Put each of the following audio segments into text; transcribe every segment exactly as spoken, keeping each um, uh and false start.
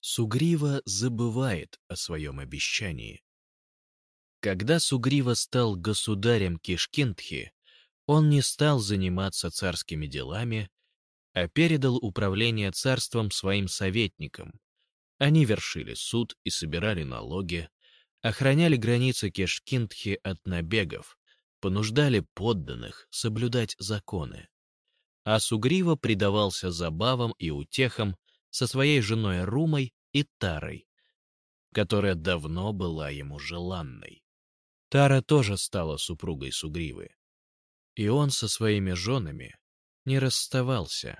Сугрива забывает о своем обещании. Когда Сугрива стал государем Кишкинтхи, он не стал заниматься царскими делами, а передал управление царством своим советникам. Они вершили суд и собирали налоги, охраняли границы Кишкинтхи от набегов, понуждали подданных соблюдать законы. А Сугрива предавался забавам и утехам со своей женой Румой и Тарой, которая давно была ему желанной. Тара тоже стала супругой Сугривы, и он со своими женами не расставался.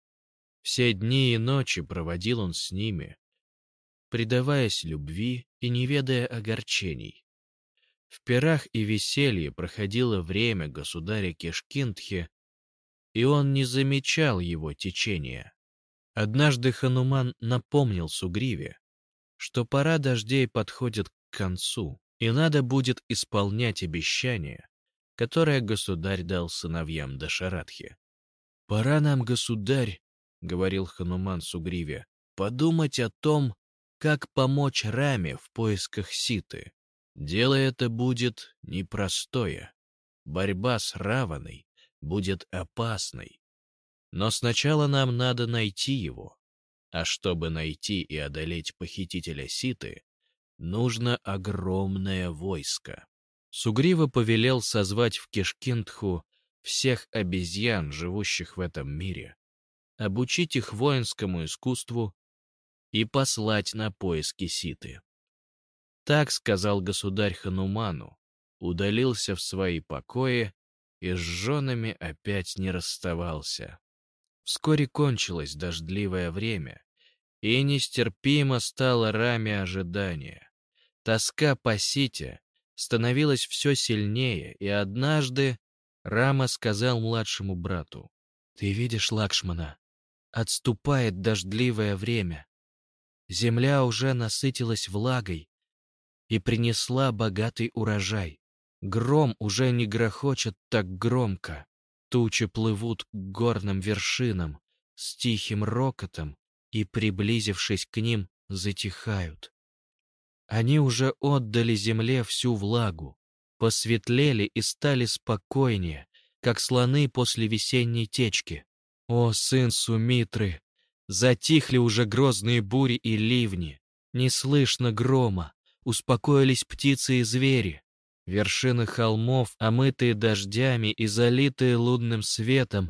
Все дни и ночи проводил он с ними, предаваясь любви и не ведая огорчений. В пирах и веселье проходило время государя Кишкинтхи, и он не замечал его течения. Однажды Хануман напомнил Сугриве, что пора дождей подходит к концу, и надо будет исполнять обещание, которое государь дал сыновьям Дашаратхи. «Пора нам, государь, — говорил Хануман Сугриве, — подумать о том, как помочь Раме в поисках Ситы. Дело это будет непростое. Борьба с Раваной будет опасной. Но сначала нам надо найти его. А чтобы найти и одолеть похитителя Ситы, нужно огромное войско». Сугрива повелел созвать в Кишкинтху всех обезьян, живущих в этом мире, обучить их воинскому искусству и послать на поиски Ситы. Так сказал государь Хануману, удалился в свои покои и с женами опять не расставался. Вскоре кончилось дождливое время, и нестерпимо стало Раме ожидание. Тоска по Сите становилась все сильнее, и однажды Рама сказал младшему брату: «Ты видишь, Лакшмана, отступает дождливое время. Земля уже насытилась влагой и принесла богатый урожай. Гром уже не грохочет так громко. Тучи плывут к горным вершинам с тихим рокотом и, приблизившись к ним, затихают. Они уже отдали земле всю влагу, посветлели и стали спокойнее, как слоны после весенней течки. О, сын Сумитры! Затихли уже грозные бури и ливни, не слышно грома, успокоились птицы и звери. Вершины холмов, омытые дождями и залитые лунным светом,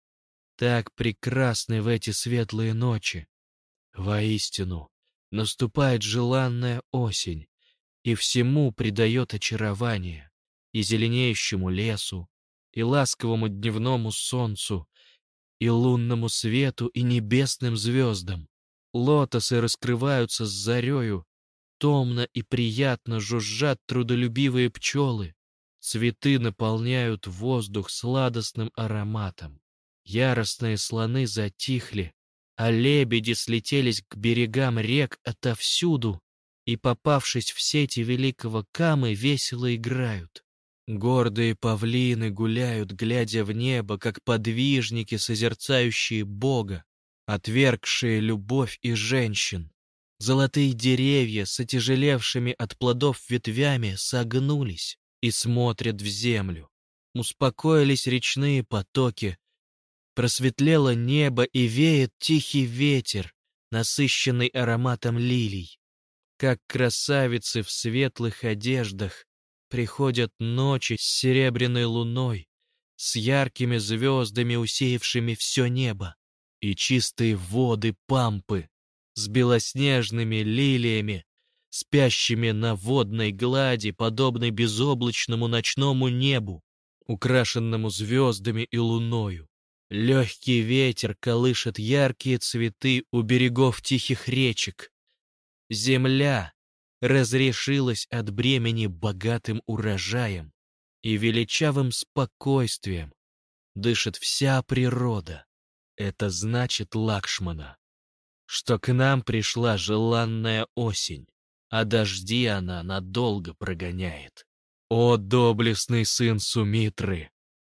так прекрасны в эти светлые ночи. Воистину, наступает желанная осень, и всему придает очарование, и зеленеющему лесу, и ласковому дневному солнцу, и лунному свету, и небесным звездам. Лотосы раскрываются с зарею, томно и приятно жужжат трудолюбивые пчелы. Цветы наполняют воздух сладостным ароматом. Яростные слоны затихли, а лебеди слетелись к берегам рек отовсюду и, попавшись в сети великого Камы, весело играют. Гордые павлины гуляют, глядя в небо, как подвижники, созерцающие Бога, отвергшие любовь и женщин. Золотые деревья с отяжелевшими от плодов ветвями согнулись и смотрят в землю. Успокоились речные потоки, просветлело небо и веет тихий ветер, насыщенный ароматом лилий. Как красавицы в светлых одеждах приходят ночи с серебряной луной, с яркими звездами, усеявшими все небо, и чистые воды пампы с белоснежными лилиями, спящими на водной глади, подобной безоблачному ночному небу, украшенному звездами и луною. Легкий ветер колышет яркие цветы у берегов тихих речек. Земля разрешилась от бремени богатым урожаем, и величавым спокойствием дышит вся природа. Это значит, Лакшмана, что к нам пришла желанная осень, а дожди она надолго прогоняет. О, доблестный сын Сумитры!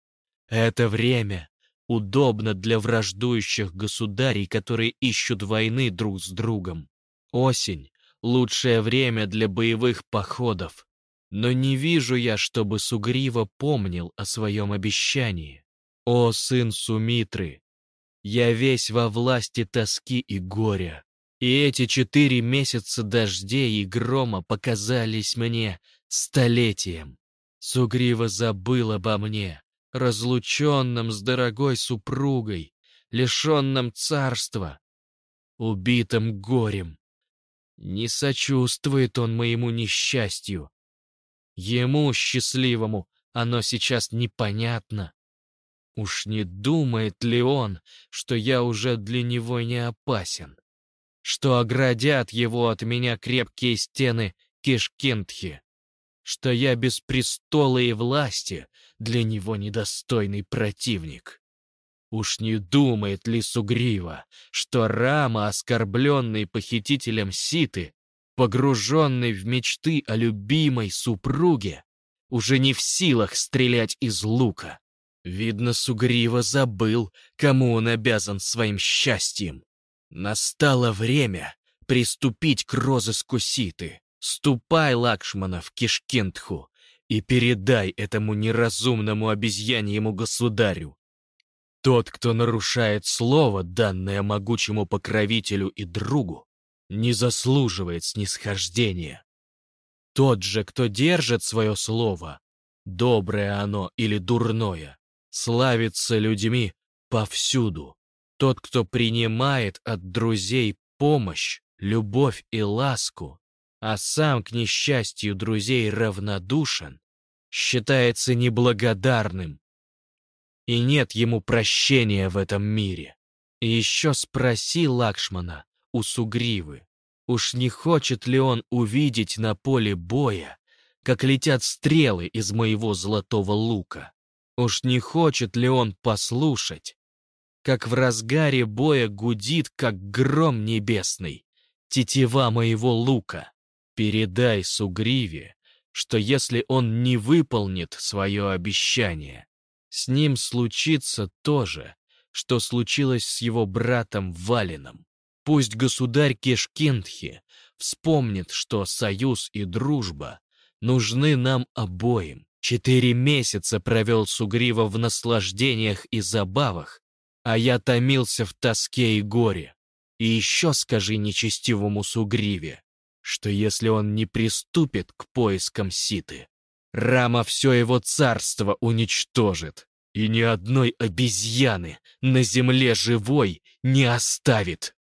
Это время удобно для враждующих государей, которые ищут войны друг с другом. Осень — лучшее время для боевых походов, но не вижу я, чтобы Сугрива помнил о своем обещании. О, сын Сумитры, я весь во власти тоски и горя, и эти четыре месяца дождей и грома показались мне столетием. Сугрива забыл обо мне, разлученном с дорогой супругой, лишенном царства, убитым горем. Не сочувствует он моему несчастью. Ему, счастливому, оно сейчас непонятно. Уж не думает ли он, что я уже для него не опасен? Что оградят его от меня крепкие стены Кишкинтхи? Что я без престола и власти для него недостойный противник? Уж не думает ли Сугрива, что Рама, оскорбленный похитителем Ситы, погруженный в мечты о любимой супруге, уже не в силах стрелять из лука? Видно, Сугрива забыл, кому он обязан своим счастьем. Настало время приступить к розыску Ситы. Ступай, Лакшмана, в Кишкинтху и передай этому неразумному обезьяньему государю. Тот, кто нарушает слово, данное могучему покровителю и другу, не заслуживает снисхождения. Тот же, кто держит свое слово, доброе оно или дурное, славится людьми повсюду. Тот, кто принимает от друзей помощь, любовь и ласку, а сам к несчастью друзей равнодушен, считается неблагодарным, и нет ему прощения в этом мире. И еще спроси Лакшмана у Сугривы, уж не хочет ли он увидеть на поле боя, как летят стрелы из моего золотого лука? Уж не хочет ли он послушать, как в разгаре боя гудит, как гром небесный, тетива моего лука? Передай Сугриве, что если он не выполнит свое обещание, с ним случится то же, что случилось с его братом Валином. Пусть государь Кишкинтхи вспомнит, что союз и дружба нужны нам обоим. Четыре месяца провел Сугрива в наслаждениях и забавах, а я томился в тоске и горе. И еще скажи нечестивому Сугриве, что если он не приступит к поискам Ситы, Рама все его царство уничтожит, и ни одной обезьяны на земле живой не оставит.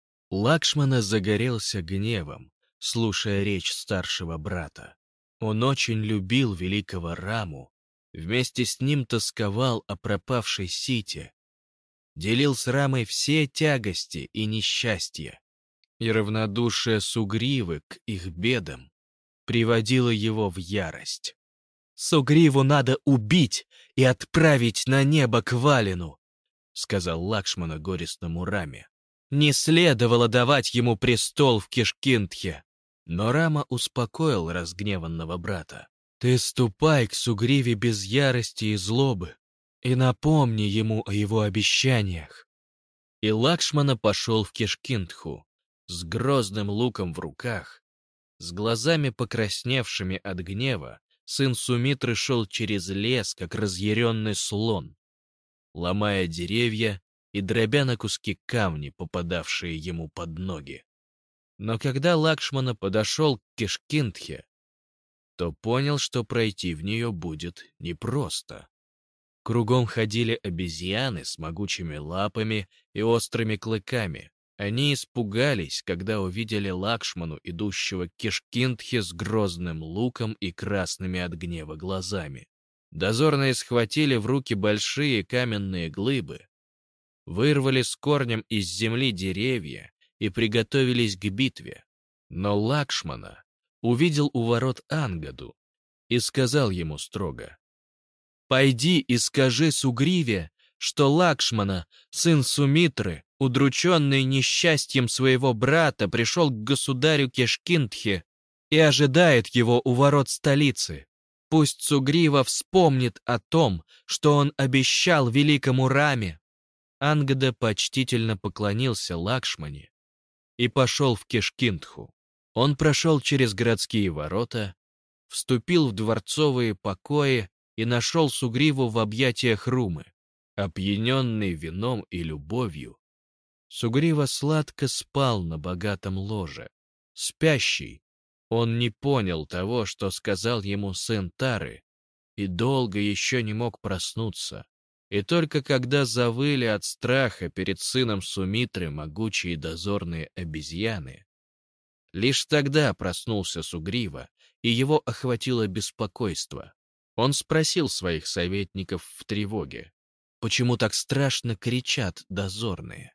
Лакшмана загорелся гневом, слушая речь старшего брата. Он очень любил великого Раму, вместе с ним тосковал о пропавшей Сите, делил с Рамой все тягости и несчастья, и равнодушие Сугривы к их бедам приводило его в ярость. «Сугриву надо убить и отправить на небо к Валину», — сказал Лакшмана горестному Раме. «Не следовало давать ему престол в Кишкинтхе». Но Рама успокоил разгневанного брата. «Ты ступай к Сугриве без ярости и злобы и напомни ему о его обещаниях». И Лакшмана пошел в Кишкинтху с грозным луком в руках, с глазами покрасневшими от гнева. Сын Сумитры шел через лес, как разъяренный слон, ломая деревья и дробя на куски камни, попадавшие ему под ноги. Но когда Лакшмана подошел к Кишкинтхе, то понял, что пройти в нее будет непросто. Кругом ходили обезьяны с могучими лапами и острыми клыками. Они испугались, когда увидели Лакшману, идущего к Кишкинтхе с грозным луком и красными от гнева глазами. Дозорные схватили в руки большие каменные глыбы, вырвали с корнем из земли деревья и приготовились к битве. Но Лакшмана увидел у ворот Ангаду и сказал ему строго: «Пойди и скажи Сугриве, что Лакшмана, сын Сумитры, удрученный несчастьем своего брата, пришел к государю Кишкинтхе и ожидает его у ворот столицы. Пусть Сугрива вспомнит о том, что он обещал великому Раме». Ангада почтительно поклонился Лакшмане и пошел в Кишкинтху. Он прошел через городские ворота, вступил в дворцовые покои и нашел Сугриву в объятиях Румы. Опьяненный вином и любовью, Сугрива сладко спал на богатом ложе. Спящий, он не понял того, что сказал ему сын Тары, и долго еще не мог проснуться. И только когда завыли от страха перед сыном Сумитры могучие дозорные обезьяны, лишь тогда проснулся Сугрива, и его охватило беспокойство. Он спросил своих советников в тревоге, почему так страшно кричат дозорные.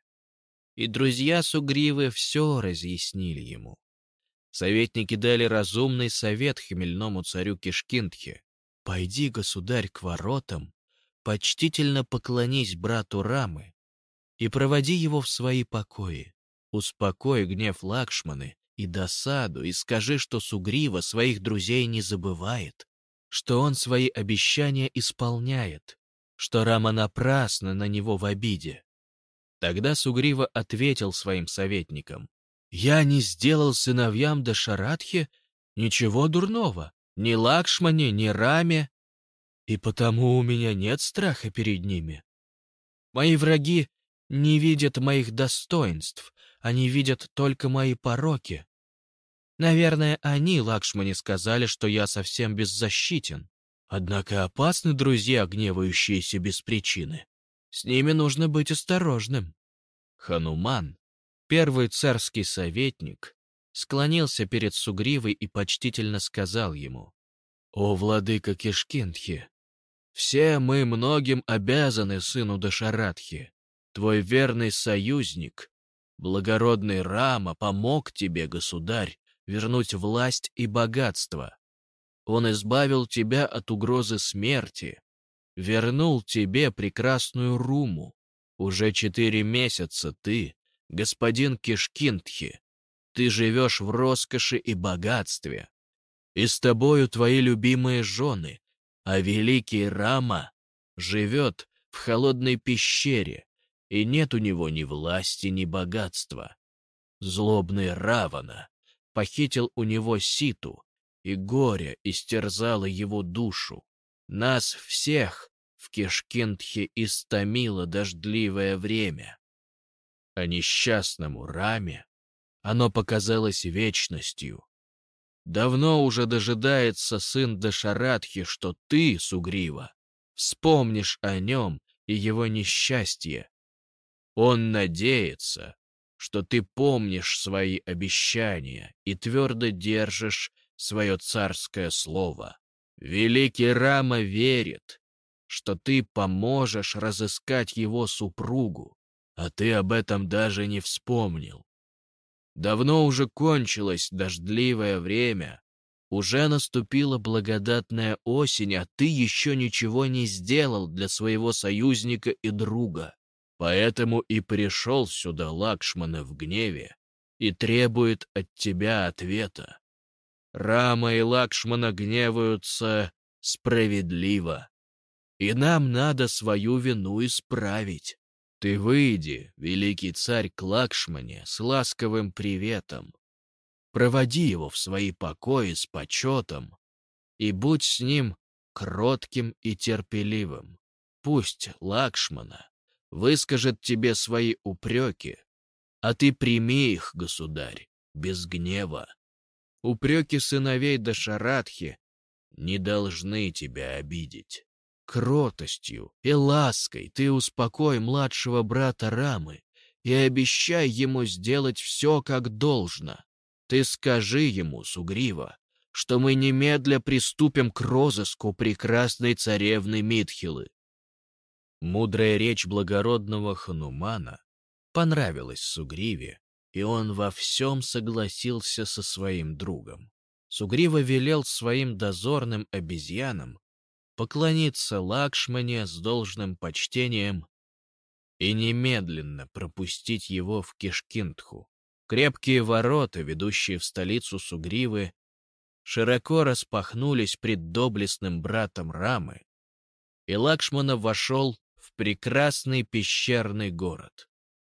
И друзья Сугривы все разъяснили ему. Советники дали разумный совет хмельному царю Кишкинтхе. «Пойди, государь, к воротам, почтительно поклонись брату Рамы и проводи его в свои покои. Успокой гнев Лакшманы и досаду, и скажи, что Сугрива своих друзей не забывает, что он свои обещания исполняет, что Рама напрасно на него в обиде». Тогда Сугрива ответил своим советникам: «Я не сделал сыновьям Дашаратхи ничего дурного, ни Лакшмане, ни Раме, и потому у меня нет страха перед ними. Мои враги не видят моих достоинств, они видят только мои пороки. Наверное, они, Лакшмане, сказали, что я совсем беззащитен. Однако опасны друзья, гневающиеся без причины. С ними нужно быть осторожным». Хануман, первый царский советник, склонился перед Сугривой и почтительно сказал ему: «О, владыка Кишкинтхи, все мы многим обязаны сыну Дашаратхи. Твой верный союзник, благородный Рама, помог тебе, государь, вернуть власть и богатство. Он избавил тебя от угрозы смерти, вернул тебе прекрасную Руму. Уже четыре месяца ты, господин Кишкинтхи, ты живешь в роскоши и богатстве, и с тобою твои любимые жены, а великий Рама живет в холодной пещере, и нет у него ни власти, ни богатства. Злобный Равана похитил у него Ситу, и горе истерзало его душу. Нас всех в Кишкинтхе истомило дождливое время. А несчастному Раме оно показалось вечностью. Давно уже дожидается сын Дашаратхи, что ты, Сугрива, вспомнишь о нем и его несчастье. Он надеется, что ты помнишь свои обещания и твердо держишь свое царское слово. Великий Рама верит, что ты поможешь разыскать его супругу, а ты об этом даже не вспомнил. Давно уже кончилось дождливое время, уже наступила благодатная осень, а ты еще ничего не сделал для своего союзника и друга. Поэтому и пришел сюда Лакшмана в гневе и требует от тебя ответа. Рама и Лакшмана гневаются справедливо, и нам надо свою вину исправить. Ты выйди, великий царь, к Лакшмане с ласковым приветом, проводи его в свои покои с почетом и будь с ним кротким и терпеливым. Пусть Лакшмана выскажет тебе свои упреки, а ты прими их, государь, без гнева. Упреки сыновей Дашаратхи не должны тебя обидеть. Кротостью и лаской ты успокой младшего брата Рамы и обещай ему сделать все как должно. Ты скажи ему, Сугрива, что мы немедля приступим к розыску прекрасной царевны Митхилы». Мудрая речь благородного Ханумана понравилась Сугриве, и он во всем согласился со своим другом. Сугрива велел своим дозорным обезьянам поклониться Лакшмане с должным почтением и немедленно пропустить его в Кишкинтху. Крепкие ворота, ведущие в столицу Сугривы, широко распахнулись пред доблестным братом Рамы, и Лакшмана вошел в прекрасный пещерный город.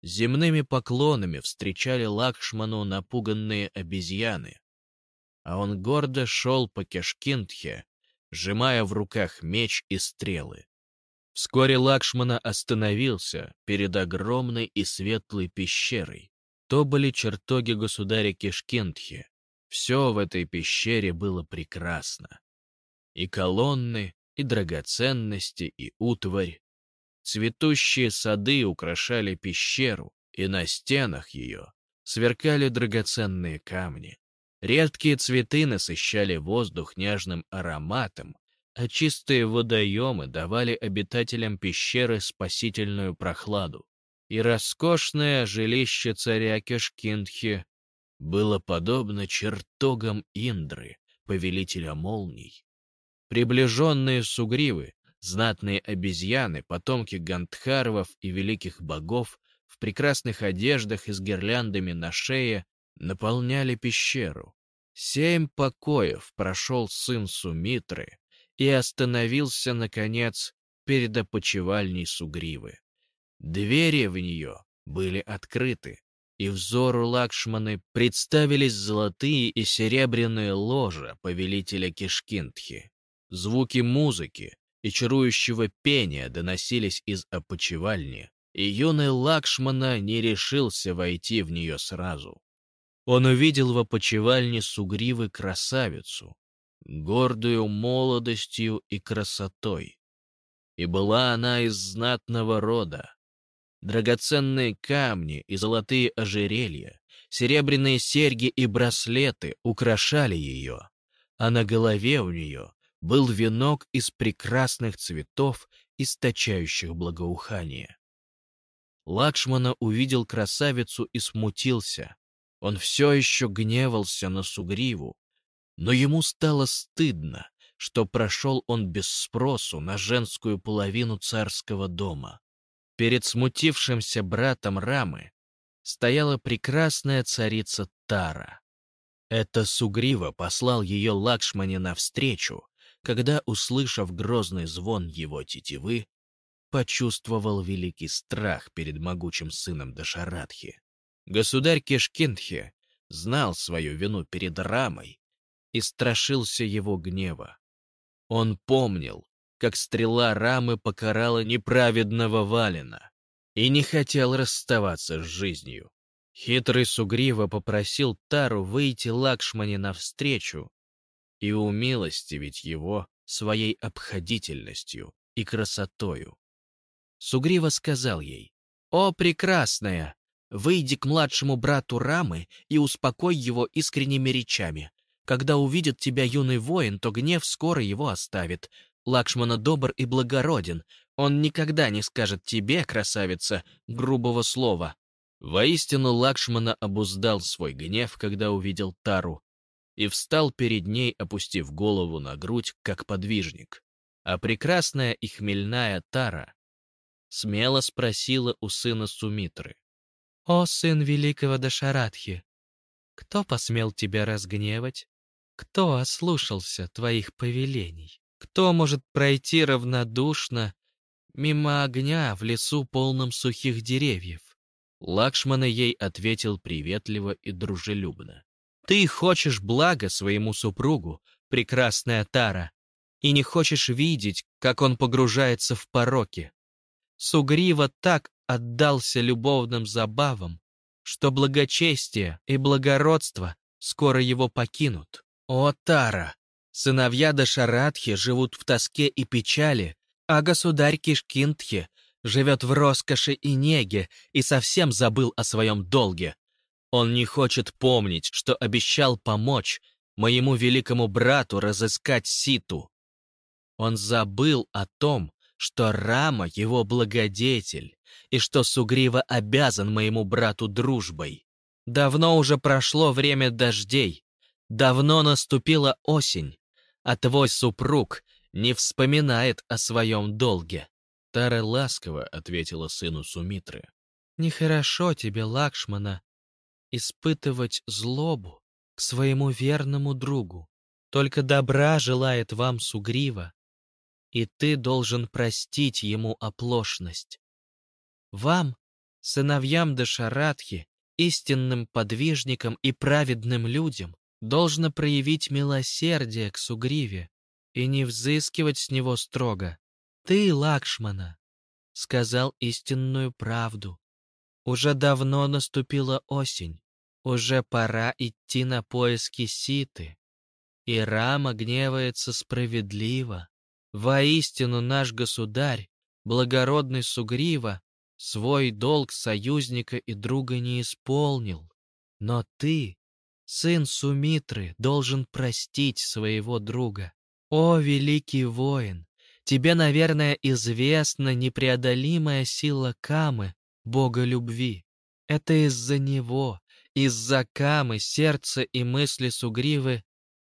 Земными поклонами встречали Лакшману напуганные обезьяны, а он гордо шел по Кишкинтхе, сжимая в руках меч и стрелы. Вскоре Лакшмана остановился перед огромной и светлой пещерой. То были чертоги государя Кишкинтхи. Все в этой пещере было прекрасно. И колонны, и драгоценности, и утварь. Цветущие сады украшали пещеру, и на стенах ее сверкали драгоценные камни. Редкие цветы насыщали воздух нежным ароматом, а чистые водоемы давали обитателям пещеры спасительную прохладу. И роскошное жилище царя Кишкинтхи было подобно чертогам Индры, повелителя молний. Приближенные сугривы, знатные обезьяны, потомки Гандхарвов и великих богов, в прекрасных одеждах и с гирляндами на шее, наполняли пещеру. Семь покоев прошел сын Сумитры и остановился, наконец, перед опочивальней сугривы. Двери в нее были открыты, и взору Лакшманы представились золотые и серебряные ложа повелителя Кишкинтхи. Звуки музыки и чарующего пения доносились из опочивальни, и юный Лакшмана не решился войти в нее сразу. Он увидел в опочивальне сугривы красавицу, гордую молодостью и красотой. И была она из знатного рода. Драгоценные камни и золотые ожерелья, серебряные серьги и браслеты украшали ее, а на голове у нее был венок из прекрасных цветов, источающих благоухание. Лакшмана увидел красавицу и смутился. Он все еще гневался на сугриву, но ему стало стыдно, что прошел он без спросу на женскую половину царского дома. Перед смутившимся братом Рамы стояла прекрасная царица Тара. Это Сугрива послал ее Лакшмане навстречу, когда, услышав грозный звон его тетивы, почувствовал великий страх перед могучим сыном Дашаратхи. Государь Кишкинтхи знал свою вину перед Рамой и страшился его гнева. Он помнил, как стрела Рамы покарала неправедного Валина, и не хотел расставаться с жизнью. Хитрый Сугрива попросил Тару выйти Лакшмане навстречу и умилостивить его своей обходительностью и красотою. Сугрива сказал ей: «О, прекрасная, выйди к младшему брату Рамы и успокой его искренними речами. Когда увидит тебя юный воин, то гнев скоро его оставит. Лакшмана добр и благороден. Он никогда не скажет тебе, красавица, грубого слова». Воистину Лакшмана обуздал свой гнев, когда увидел Тару, и встал перед ней, опустив голову на грудь, как подвижник. А прекрасная и хмельная Тара смело спросила у сына Сумитры: «О, сын великого Дашаратхи, кто посмел тебя разгневать? Кто ослушался твоих повелений? Кто может пройти равнодушно мимо огня в лесу, полном сухих деревьев?» Лакшмана ей ответил приветливо и дружелюбно: «Ты хочешь блага своему супругу, прекрасная Тара, и не хочешь видеть, как он погружается в пороки. Сугрива так отдался любовным забавам, что благочестие и благородство скоро его покинут. О, Тара! Сыновья Дашаратхи живут в тоске и печали, а государь Кишкинтхи живет в роскоши и неге и совсем забыл о своем долге. Он не хочет помнить, что обещал помочь моему великому брату разыскать Ситу. Он забыл о том, что Рама — его благодетель, и что Сугрива обязан моему брату дружбой. Давно уже прошло время дождей, давно наступила осень, а твой супруг не вспоминает о своем долге». Тара ласково ответила сыну Сумитры: «Нехорошо тебе, Лакшмана, испытывать злобу к своему верному другу. Только добра желает вам Сугрива, и ты должен простить ему оплошность. Вам Сыновьям Дашаратхи, истинным подвижникам и праведным людям, должно проявить милосердие к Сугриве и не взыскивать с него строго. Ты, Лакшмана, сказал истинную правду. Уже давно наступила осень, уже пора идти на поиски Ситы. И Рама гневается справедливо. Воистину наш государь, благородный Сугрива, свой долг союзника и друга не исполнил. Но ты, сын Сумитры, должен простить своего друга. О, великий воин! Тебе, наверное, известна непреодолимая сила Камы, бога любви. Это из-за него, из-за Камы, сердце и мысли Сугривы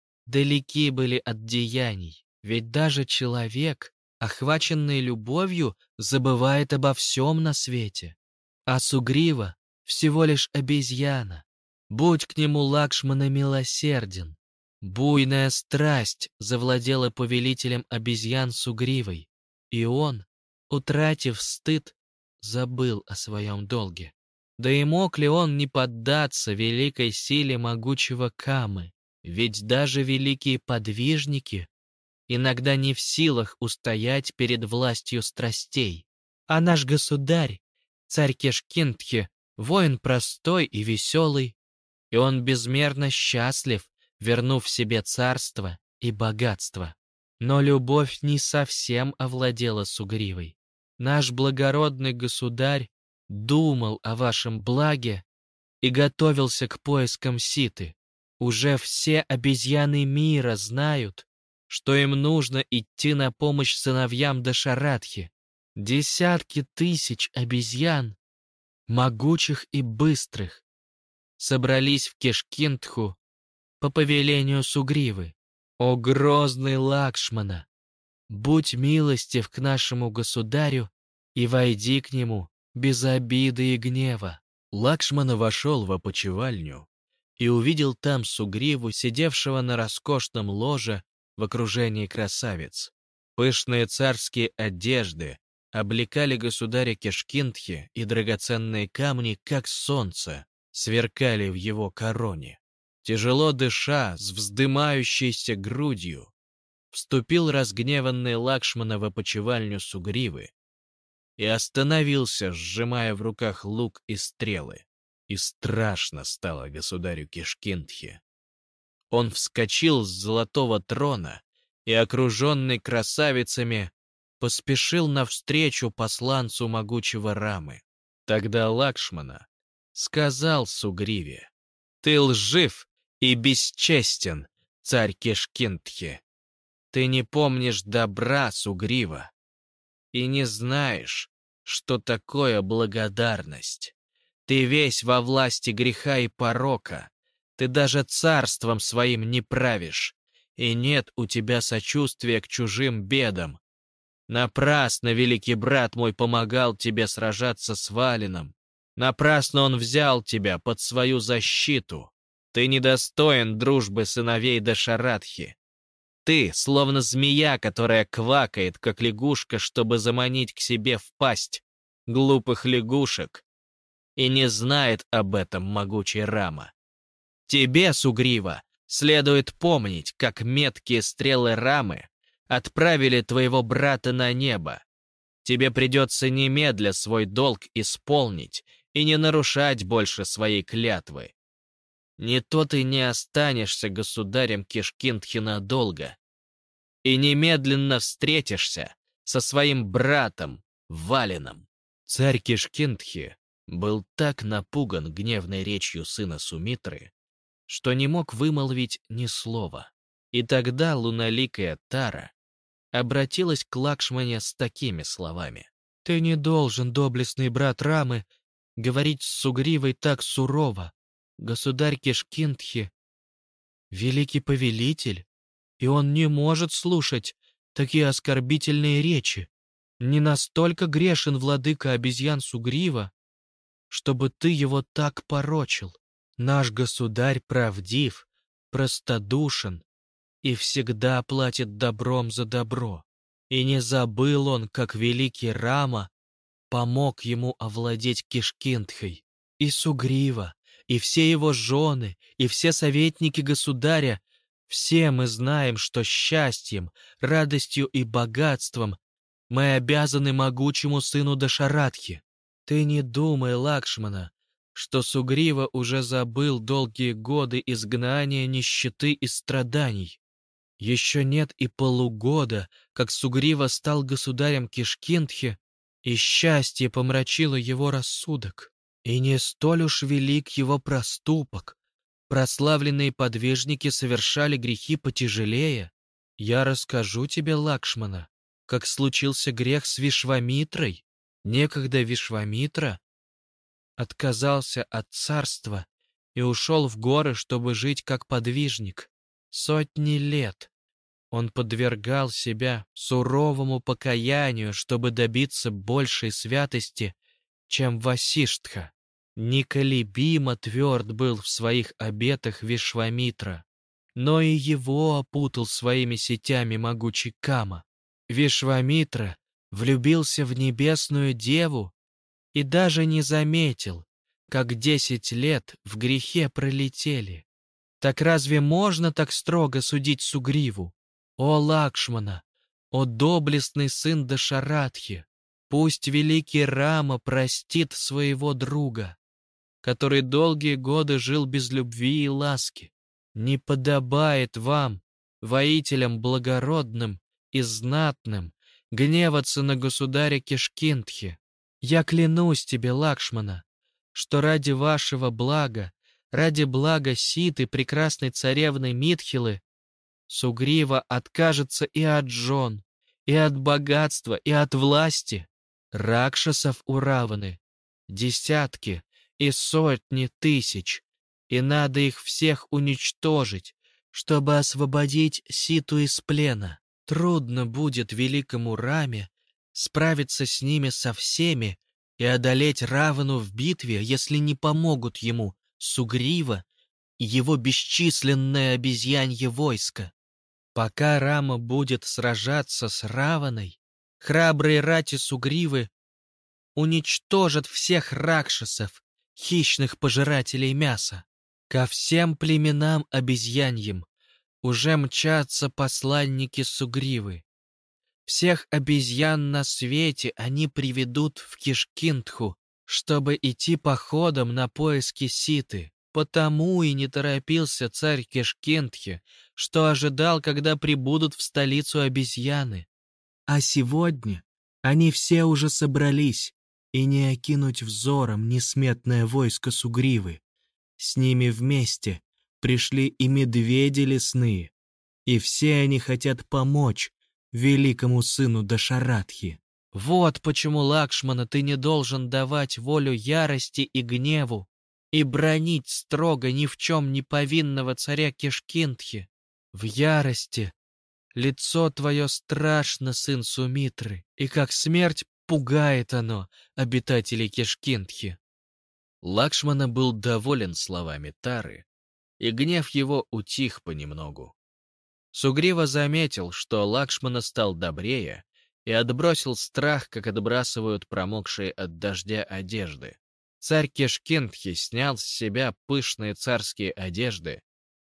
далеки были от деяний. Ведь даже человек, охваченный любовью, забывает обо всем на свете. А Сугрива всего лишь обезьяна. Будь к нему, Лакшмана, милосерден. Буйная страсть завладела повелителем обезьян Сугривой, и он, утратив стыд, забыл о своем долге. Да и мог ли он не поддаться великой силе могучего Камы? Ведь даже великие подвижники иногда не в силах устоять перед властью страстей. А наш государь, царь Кешкинтхи, воин простой и веселый, и он безмерно счастлив, вернув себе царство и богатство. Но любовь не совсем овладела Сугривой. Наш благородный государь думал о вашем благе и готовился к поискам Ситы. Уже все обезьяны мира знают, что им нужно идти на помощь сыновьям Дашаратхи. Десятки тысяч обезьян, могучих и быстрых, собрались в Кешкинтху по повелению Сугривы. О, грозный Лакшмана! Будь милостив к нашему государю и войди к нему без обиды и гнева. Лакшмана вошел в опочивальню и увидел там Сугриву, сидевшего на роскошном ложе в окружении красавиц. Пышные царские одежды облекали государя Кешкинтхи, и драгоценные камни, как солнце, сверкали в его короне. Тяжело дыша, с вздымающейся грудью, вступил разгневанный Лакшмана в опочивальню Сугривы и остановился, сжимая в руках лук и стрелы. И страшно стало государю Кешкинтхи. Он вскочил с золотого трона и, окруженный красавицами, поспешил навстречу посланцу могучего Рамы. Тогда Лакшмана сказал Сугриве: «Ты лжив и бесчестен, царь Кешкинтхи. Ты не помнишь добра, Сугрива, и не знаешь, что такое благодарность. Ты весь во власти греха и порока. Ты даже царством своим не правишь, и нет у тебя сочувствия к чужим бедам. Напрасно великий брат мой помогал тебе сражаться с Валином. Напрасно он взял тебя под свою защиту. Ты недостоин дружбы сыновей Дашаратхи. Ты, словно змея, которая квакает, как лягушка, чтобы заманить к себе в пасть глупых лягушек, и не знает об этом могучий Рама. Тебе, Сугрива, следует помнить, как меткие стрелы Рамы отправили твоего брата на небо. Тебе придется немедля свой долг исполнить и не нарушать больше своей клятвы. Не то ты не останешься государем Кешкинтхи надолго и немедленно встретишься со своим братом Валином». Царь Кешкинтхи был так напуган гневной речью сына Сумитры, что не мог вымолвить ни слова. И тогда луналикая Тара обратилась к Лакшмане с такими словами: «Ты не должен, доблестный брат Рамы, говорить с Сугривой так сурово. Государь Кешкинтхи — великий повелитель, и он не может слушать такие оскорбительные речи. Не настолько грешен владыка обезьян Сугрива, чтобы ты его так порочил. Наш государь правдив, простодушен и всегда платит добром за добро. И не забыл он, как великий Рама помог ему овладеть Кишкинтхой. И Сугрива, и все его жены, и все советники государя, все мы знаем, что счастьем, радостью и богатством мы обязаны могучему сыну Дашаратхи. Ты не думай, Лакшмана, что Сугрива уже забыл долгие годы изгнания, нищеты и страданий. Еще нет и полугода, как Сугрива стал государем Кишкинтхи, и счастье помрачило его рассудок. И не столь уж велик его проступок. Прославленные подвижники совершали грехи потяжелее. Я расскажу тебе, Лакшмана, как случился грех с Вишвамитрой. Некогда Вишвамитра отказался от царства и ушел в горы, чтобы жить как подвижник. Сотни лет он подвергал себя суровому покаянию, чтобы добиться большей святости, чем Васиштха. Неколебимо тверд был в своих обетах Вишвамитра, но и его опутал своими сетями могучий Кама. Вишвамитра влюбился в небесную деву и даже не заметил, как десять лет в грехе пролетели. Так разве можно так строго судить Сугриву? О Лакшмана, о доблестный сын Дашаратхи, пусть великий Рама простит своего друга, который долгие годы жил без любви и ласки. Не подобает вам, воителям благородным и знатным, гневаться на государя Кишкинтхи. Я клянусь тебе, Лакшмана, что ради вашего блага, ради блага Ситы, прекрасной царевны Митхилы, Сугрива откажется и от жен, и от богатства, и от власти. Ракшасов у Раваны десятки и сотни тысяч, и надо их всех уничтожить, чтобы освободить Ситу из плена. Трудно будет великому Раме справиться с ними со всеми и одолеть Равану в битве, если не помогут ему Сугрива и его бесчисленное обезьянье войско. Пока Рама будет сражаться с Раваной, храбрые рати Сугривы уничтожат всех ракшасов, хищных пожирателей мяса. Ко всем племенам обезьяньим уже мчатся посланники Сугривы. Всех обезьян на свете они приведут в Кишкинтху, чтобы идти походом на поиски Ситы. Потому и не торопился царь Кишкинтхи, что ожидал, когда прибудут в столицу обезьяны. А сегодня они все уже собрались, и не окинуть взором несметное войско Сугривы. С ними вместе пришли и медведи лесные, и все они хотят помочь великому сыну Дашаратхи. Вот почему, Лакшмана, ты не должен давать волю ярости и гневу и бранить строго ни в чем не повинного царя Кишкинтхи. В ярости лицо твое страшно, сын Сумитры, и как смерть пугает оно обитателей Кишкинтхи. Лакшмана был доволен словами Тары, и гнев его утих понемногу. Сугрива заметил, что Лакшмана стал добрее, и отбросил страх, как отбрасывают промокшие от дождя одежды. Царь Кишкинтхи снял с себя пышные царские одежды,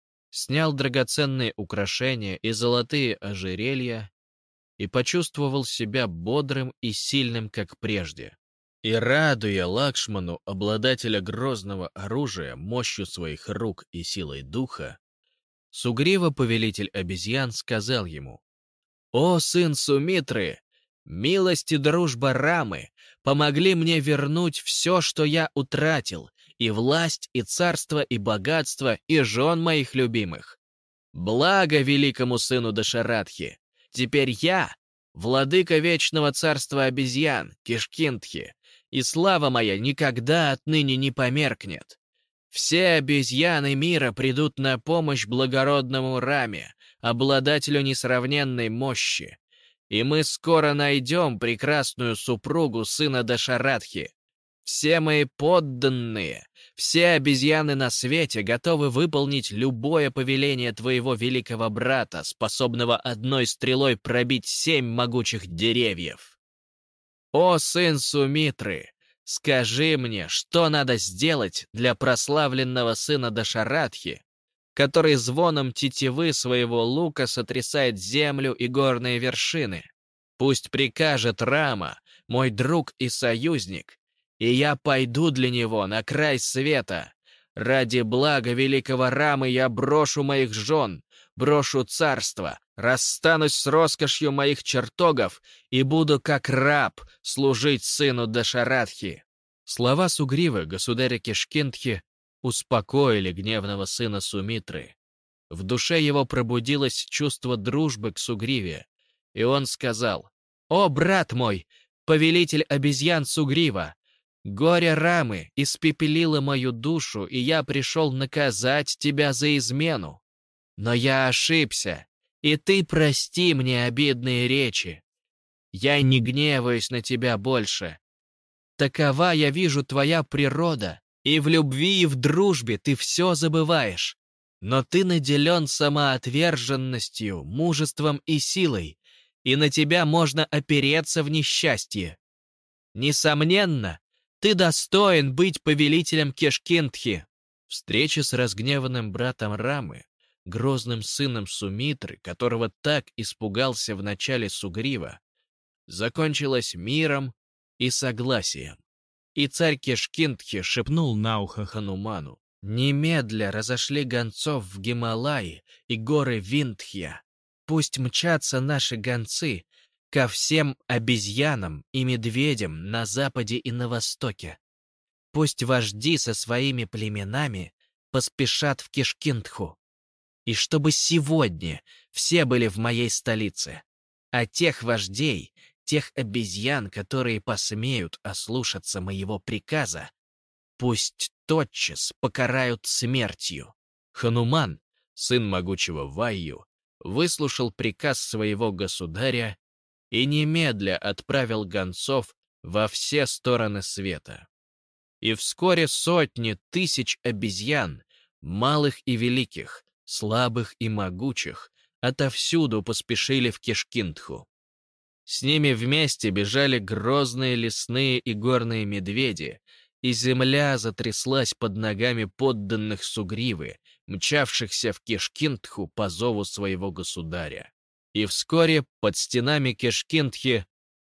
снял драгоценные украшения и золотые ожерелья и почувствовал себя бодрым и сильным, как прежде. И, радуя Лакшману, обладателя грозного оружия, мощью своих рук и силой духа, Сугрива, повелитель обезьян, сказал ему: «О, сын Сумитры, милость и дружба Рамы помогли мне вернуть все, что я утратил, и власть, и царство, и богатство, и жен моих любимых. Благо великому сыну Дашаратхи! Теперь я — владыка вечного царства обезьян, Кишкинтхи, и слава моя никогда отныне не померкнет. Все обезьяны мира придут на помощь благородному Раме, обладателю несравненной мощи, и мы скоро найдем прекрасную супругу сына Дашаратхи. Все мои подданные, все обезьяны на свете готовы выполнить любое повеление твоего великого брата, способного одной стрелой пробить семь могучих деревьев». «О, сын Сумитры, скажи мне, что надо сделать для прославленного сына Дашаратхи, который звоном тетивы своего лука сотрясает землю и горные вершины? Пусть прикажет Рама, мой друг и союзник, и я пойду для него на край света. Ради блага великого Рамы я брошу моих жен, брошу царство, расстанусь с роскошью моих чертогов и буду как раб служить сыну Дашаратхи». Слова Сугривы, государя Кишкинтхи, успокоили гневного сына Сумитры. В душе его пробудилось чувство дружбы к Сугриве, и он сказал: «О, брат мой, повелитель обезьян Сугрива! Горе Рамы испепелило мою душу, и я пришел наказать тебя за измену. Но я ошибся, и ты прости мне обидные речи. Я не гневаюсь на тебя больше. Такова, я вижу, твоя природа, и в любви, и в дружбе ты все забываешь. Но ты наделен самоотверженностью, мужеством и силой, и на тебя можно опереться в несчастье. Несомненно, ты достоин быть повелителем Кишкинтхи». Встреча с разгневанным братом Рамы, грозным сыном Сумитры, которого так испугался вначале Сугрива, закончилась миром и согласием. И царь Кишкинтхи шепнул на ухо Хануману: «Немедля разошли гонцов в Гималаи и горы Виндхья. Пусть мчатся наши гонцы ко всем обезьянам и медведям на западе и на востоке. Пусть вожди со своими племенами поспешат в Кишкинтху. И чтобы сегодня все были в моей столице, а тех вождей, тех обезьян, которые посмеют ослушаться моего приказа, пусть тотчас покарают смертью». Хануман, сын могучего Вайю, выслушал приказ своего государя и немедля отправил гонцов во все стороны света. И вскоре сотни тысяч обезьян, малых и великих, слабых и могучих, отовсюду поспешили в Кишкинтху. С ними вместе бежали грозные лесные и горные медведи, и земля затряслась под ногами подданных Сугривы, мчавшихся в Кишкинтху по зову своего государя. И вскоре под стенами Кишкинтхи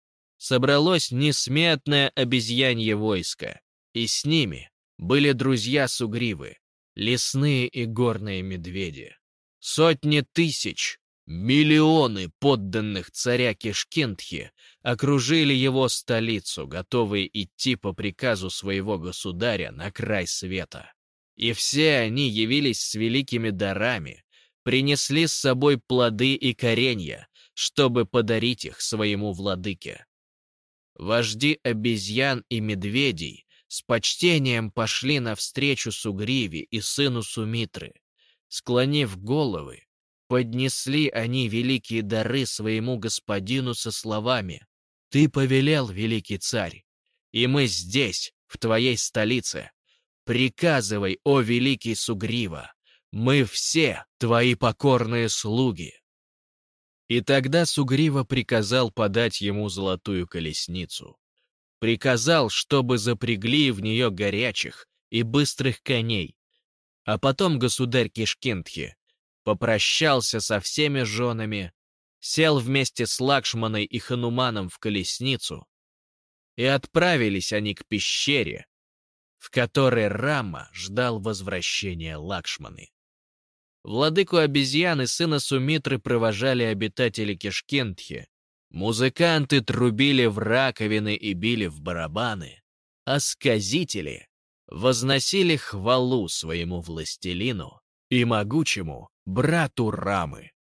собралось несметное обезьянье войско, и с ними были друзья Сугривы, лесные и горные медведи. Сотни тысяч, миллионы подданных царя Кишкинтхи окружили его столицу, готовые идти по приказу своего государя на край света. И все они явились с великими дарами, принесли с собой плоды и коренья, чтобы подарить их своему владыке. Вожди обезьян и медведей с почтением пошли навстречу Сугриве и сыну Сумитры. Склонив головы, поднесли они великие дары своему господину со словами: «Ты повелел, великий царь, и мы здесь, в твоей столице. Приказывай, о великий Сугрива, мы все твои покорные слуги». И тогда Сугрива приказал подать ему золотую колесницу. Приказал, чтобы запрягли в нее горячих и быстрых коней. А потом государь Кишкинтхи попрощался со всеми женами, сел вместе с Лакшманой и Хануманом в колесницу, и отправились они к пещере, в которой Рама ждал возвращения Лакшманы. Владыку обезьян и сына Сумитры провожали обитатели Кишкинтхи. Музыканты трубили в раковины и били в барабаны, а сказители возносили хвалу своему властелину и могучему брату Рамы.